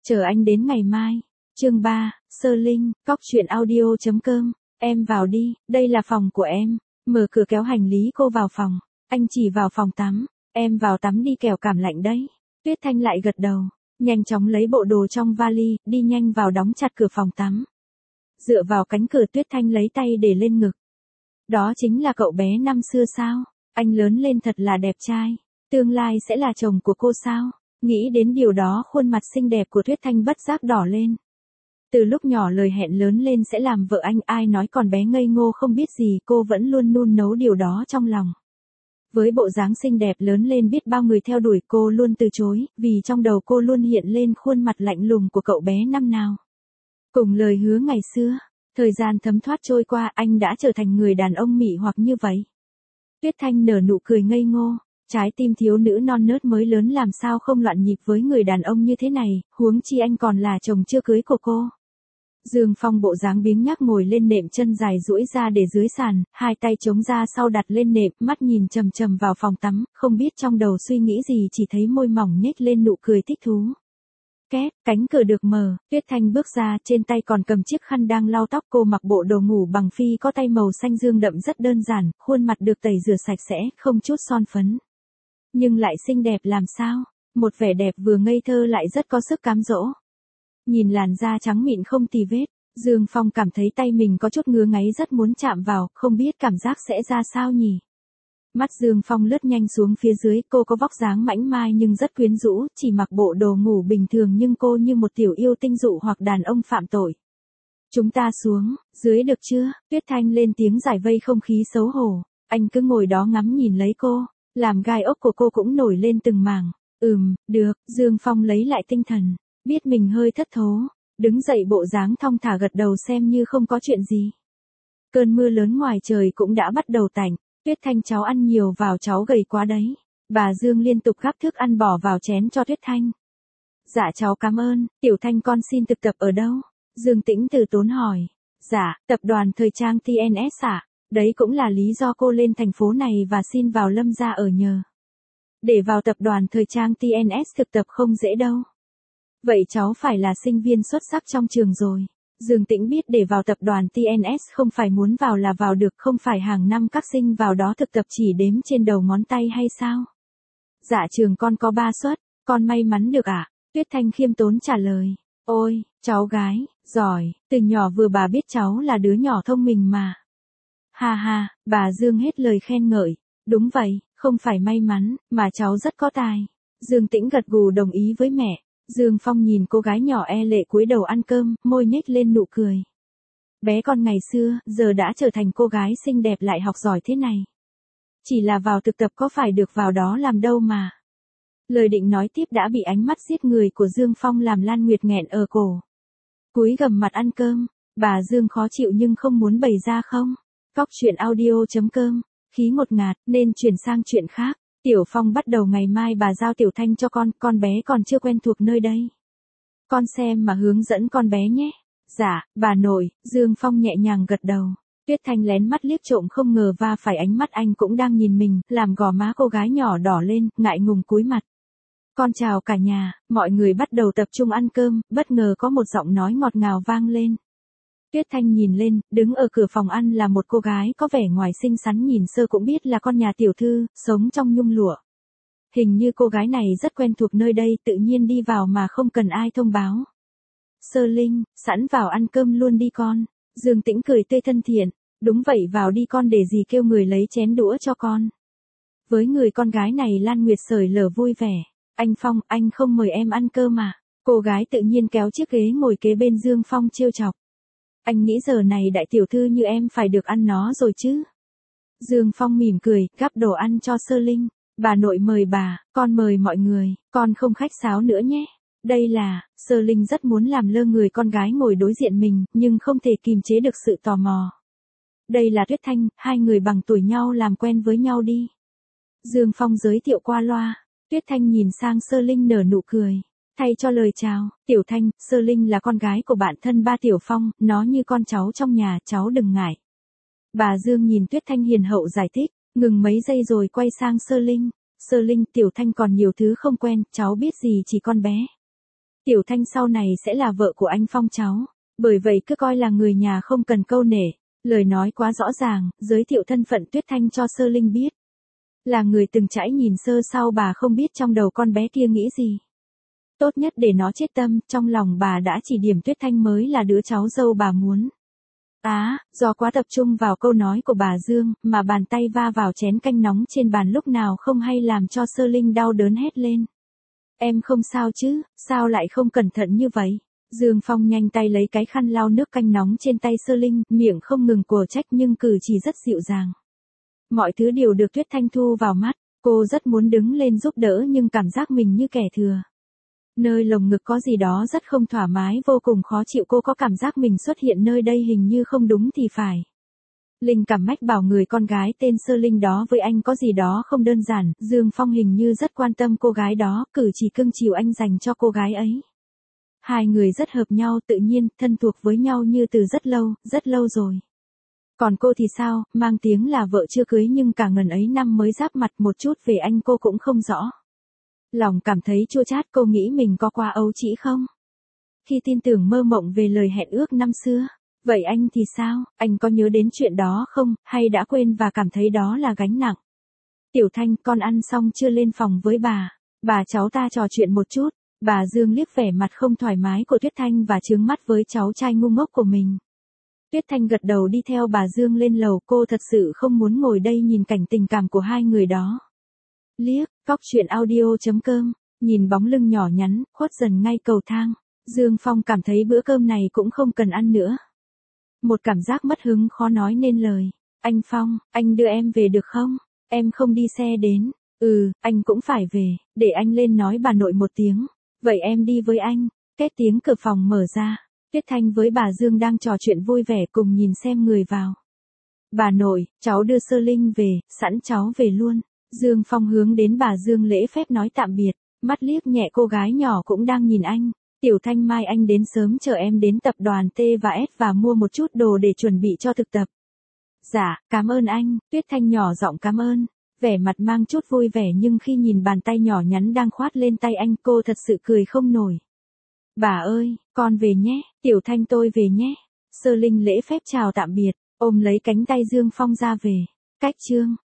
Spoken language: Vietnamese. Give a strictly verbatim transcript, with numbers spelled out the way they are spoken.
Chờ anh đến ngày mai. Chương ba, Sơ Linh, cóc truyện audio chấm com. Em vào đi, đây là phòng của em. Mở cửa kéo hành lý cô vào phòng. Anh chỉ vào phòng tắm. Em vào tắm đi kẻo cảm lạnh đấy. Tuyết Thanh lại gật đầu. Nhanh chóng lấy bộ đồ trong vali, đi nhanh vào đóng chặt cửa phòng tắm. Dựa vào cánh cửa Tuyết Thanh lấy tay để lên ngực. Đó chính là cậu bé năm xưa sao? Anh lớn lên thật là đẹp trai. Tương lai sẽ là chồng của cô sao? Nghĩ đến điều đó khuôn mặt xinh đẹp của Tuyết Thanh bất giác đỏ lên. Từ lúc nhỏ lời hẹn lớn lên sẽ làm vợ anh, ai nói còn bé ngây ngô không biết gì, cô vẫn luôn nung nấu điều đó trong lòng. Với bộ dáng xinh đẹp lớn lên biết bao người theo đuổi cô luôn từ chối, vì trong đầu cô luôn hiện lên khuôn mặt lạnh lùng của cậu bé năm nào. Cùng lời hứa ngày xưa, thời gian thấm thoát trôi qua anh đã trở thành người đàn ông mị hoặc như vậy. Tuyết Thanh nở nụ cười ngây ngô. Trái tim thiếu nữ non nớt mới lớn làm sao không loạn nhịp với người đàn ông như thế này, huống chi anh còn là chồng chưa cưới của cô. Dương Phong bộ dáng biếng nhác ngồi lên nệm, chân dài duỗi ra để dưới sàn, hai tay chống ra sau đặt lên nệm, mắt nhìn chằm chằm vào phòng tắm, không biết trong đầu suy nghĩ gì, chỉ thấy môi mỏng nhếch lên nụ cười thích thú. Két, cánh cửa được mở, Tuyết Thanh bước ra, trên tay còn cầm chiếc khăn đang lau tóc, cô mặc bộ đồ ngủ bằng phi có tay màu xanh dương đậm rất đơn giản, khuôn mặt được tẩy rửa sạch sẽ, không chút son phấn. Nhưng lại xinh đẹp làm sao, một vẻ đẹp vừa ngây thơ lại rất có sức cám dỗ. Nhìn làn da trắng mịn không tì vết, Dương Phong cảm thấy tay mình có chút ngứa ngáy, rất muốn chạm vào, không biết cảm giác sẽ ra sao nhỉ. Mắt Dương Phong lướt nhanh xuống phía dưới, cô có vóc dáng mảnh mai nhưng rất quyến rũ, chỉ mặc bộ đồ ngủ bình thường nhưng cô như một tiểu yêu tinh dụ hoặc đàn ông phạm tội. Chúng ta xuống, dưới được chưa? Tuyết Thanh lên tiếng giải vây không khí xấu hổ, anh cứ ngồi đó ngắm nhìn lấy cô. Làm gai ốc của cô cũng nổi lên từng mảng. Ừm, được, Dương Phong lấy lại tinh thần, biết mình hơi thất thố, đứng dậy bộ dáng thong thả gật đầu xem như không có chuyện gì. Cơn mưa lớn ngoài trời cũng đã bắt đầu tạnh, Tuyết Thanh cháu ăn nhiều vào, cháu gầy quá đấy. Bà Dương liên tục gắp thức ăn bỏ vào chén cho Tuyết Thanh. Dạ cháu cảm ơn, Tiểu Thanh con xin thực tập ở đâu? Dương Tĩnh từ tốn hỏi. Dạ, tập đoàn thời trang tê en ét ạ. Đấy cũng là lý do cô lên thành phố này và xin vào Lâm gia ở nhờ. Để vào tập đoàn thời trang tê en ét thực tập không dễ đâu. Vậy cháu phải là sinh viên xuất sắc trong trường rồi. Dương Tĩnh biết để vào tập đoàn tê en ét không phải muốn vào là vào được, không phải hàng năm các sinh vào đó thực tập chỉ đếm trên đầu ngón tay hay sao? Dạ trường con có ba suất, con may mắn được ạ. À? Tuyết Thanh khiêm tốn trả lời. Ôi, cháu gái, giỏi, từ nhỏ vừa bà biết cháu là đứa nhỏ thông minh mà. Ha ha, bà Dương hết lời khen ngợi. Đúng vậy, không phải may mắn, mà cháu rất có tài. Dương Tĩnh gật gù đồng ý với mẹ. Dương Phong nhìn cô gái nhỏ e lệ cúi đầu ăn cơm, môi nhếch lên nụ cười. Bé con ngày xưa, giờ đã trở thành cô gái xinh đẹp lại học giỏi thế này. Chỉ là vào thực tập có phải được vào đó làm đâu mà. Lời định nói tiếp đã bị ánh mắt giết người của Dương Phong làm Lan Nguyệt nghẹn ở cổ. Cúi gằm mặt ăn cơm, bà Dương khó chịu nhưng không muốn bày ra không. Cóc truyện audio chấm com, khí ngột ngạt, nên chuyển sang chuyện khác. Tiểu Phong bắt đầu ngày mai bà giao Tiểu Thanh cho con, con bé còn chưa quen thuộc nơi đây. Con xem mà hướng dẫn con bé nhé. Dạ, bà nội, Dương Phong nhẹ nhàng gật đầu. Tuyết Thanh lén mắt liếc trộm không ngờ va phải ánh mắt anh cũng đang nhìn mình, làm gò má cô gái nhỏ đỏ lên, ngại ngùng cúi mặt. Con chào cả nhà, mọi người bắt đầu tập trung ăn cơm, bất ngờ có một giọng nói ngọt ngào vang lên. Tuyết Thanh nhìn lên, đứng ở cửa phòng ăn là một cô gái có vẻ ngoài xinh xắn, nhìn sơ cũng biết là con nhà tiểu thư, sống trong nhung lụa. Hình như cô gái này rất quen thuộc nơi đây, tự nhiên đi vào mà không cần ai thông báo. Sơ Linh, sẵn vào ăn cơm luôn đi con. Dương Tĩnh cười tươi thân thiện. Đúng vậy, vào đi con, để gì kêu người lấy chén đũa cho con. Với người con gái này Lan Nguyệt sởi lở vui vẻ. Anh Phong, anh không mời em ăn cơm mà. Cô gái tự nhiên kéo chiếc ghế ngồi kế bên Dương Phong trêu chọc. Anh nghĩ giờ này đại tiểu thư như em phải được ăn nó rồi chứ. Dương Phong mỉm cười, gắp đồ ăn cho Sơ Linh. Bà nội mời bà, con mời mọi người, con không khách sáo nữa nhé. Đây là, Sơ Linh rất muốn làm lơ người con gái ngồi đối diện mình, nhưng không thể kìm chế được sự tò mò. Đây là Tuyết Thanh, hai người bằng tuổi nhau làm quen với nhau đi. Dương Phong giới thiệu qua loa. Tuyết Thanh nhìn sang Sơ Linh nở nụ cười. Thay cho lời chào, Tiểu Thanh, Sơ Linh là con gái của bạn thân ba Tiểu Phong, nó như con cháu trong nhà, cháu đừng ngại. Bà Dương nhìn Tuyết Thanh hiền hậu giải thích, ngừng mấy giây rồi quay sang Sơ Linh. Sơ Linh, Tiểu Thanh còn nhiều thứ không quen, cháu biết gì chỉ con bé. Tiểu Thanh sau này sẽ là vợ của anh Phong cháu. Bởi vậy cứ coi là người nhà không cần câu nể. Lời nói quá rõ ràng, giới thiệu thân phận Tuyết Thanh cho Sơ Linh biết. Là người từng trải nhìn sơ sau bà không biết trong đầu con bé kia nghĩ gì. Tốt nhất để nó chết tâm, trong lòng bà đã chỉ điểm Tuyết Thanh mới là đứa cháu dâu bà muốn. Á, à, do quá tập trung vào câu nói của bà Dương, mà bàn tay va vào chén canh nóng trên bàn lúc nào không hay làm cho Sơ Linh đau đớn hét lên. Em không sao chứ, sao lại không cẩn thận như vậy? Dương Phong nhanh tay lấy cái khăn lau nước canh nóng trên tay Sơ Linh, miệng không ngừng của trách nhưng cử chỉ rất dịu dàng. Mọi thứ đều được Tuyết Thanh thu vào mắt, cô rất muốn đứng lên giúp đỡ nhưng cảm giác mình như kẻ thừa. Nơi lồng ngực có gì đó rất không thoải mái vô cùng khó chịu, cô có cảm giác mình xuất hiện nơi đây hình như không đúng thì phải. Linh cảm mách bảo người con gái tên Sơ Linh đó với anh có gì đó không đơn giản, Dương Phong hình như rất quan tâm cô gái đó, cử chỉ cưng chiều anh dành cho cô gái ấy. Hai người rất hợp nhau, tự nhiên, thân thuộc với nhau như từ rất lâu, rất lâu rồi. Còn cô thì sao, mang tiếng là vợ chưa cưới nhưng cả ngần ấy năm mới giáp mặt, một chút về anh cô cũng không rõ. Lòng cảm thấy chua chát, cô nghĩ mình có quá ấu trĩ không? Khi tin tưởng mơ mộng về lời hẹn ước năm xưa. Vậy anh thì sao, anh có nhớ đến chuyện đó không, hay đã quên và cảm thấy đó là gánh nặng? Tiểu Thanh, con ăn xong chưa, lên phòng với bà. Bà cháu ta trò chuyện một chút. Bà Dương liếc vẻ mặt không thoải mái của Tuyết Thanh và trướng mắt với cháu trai ngu ngốc của mình. Tuyết Thanh gật đầu đi theo bà Dương lên lầu, cô thật sự không muốn ngồi đây nhìn cảnh tình cảm của hai người đó. Liếc, Cóc Truyện Audio chấm com, nhìn bóng lưng nhỏ nhắn, khuất dần ngay cầu thang. Dương Phong cảm thấy bữa cơm này cũng không cần ăn nữa. Một cảm giác mất hứng khó nói nên lời. Anh Phong, anh đưa em về được không? Em không đi xe đến. Ừ, anh cũng phải về, để anh lên nói bà nội một tiếng. Vậy em đi với anh. Kết tiếng cửa phòng mở ra. Tuyết Thanh với bà Dương đang trò chuyện vui vẻ cùng nhìn xem người vào. Bà nội, cháu đưa Sơ Linh về, sẵn cháu về luôn. Dương Phong hướng đến bà Dương lễ phép nói tạm biệt, mắt liếc nhẹ cô gái nhỏ cũng đang nhìn anh. Tiểu Thanh, mai anh đến sớm chờ em đến tập đoàn T và S và mua một chút đồ để chuẩn bị cho thực tập. Dạ, cảm ơn anh. Tuyết Thanh nhỏ giọng cảm ơn, vẻ mặt mang chút vui vẻ nhưng khi nhìn bàn tay nhỏ nhắn đang khoát lên tay anh cô thật sự cười không nổi. Bà ơi, con về nhé, Tiểu Thanh tôi về nhé. Sơ Linh lễ phép chào tạm biệt, ôm lấy cánh tay Dương Phong ra về. Cách chương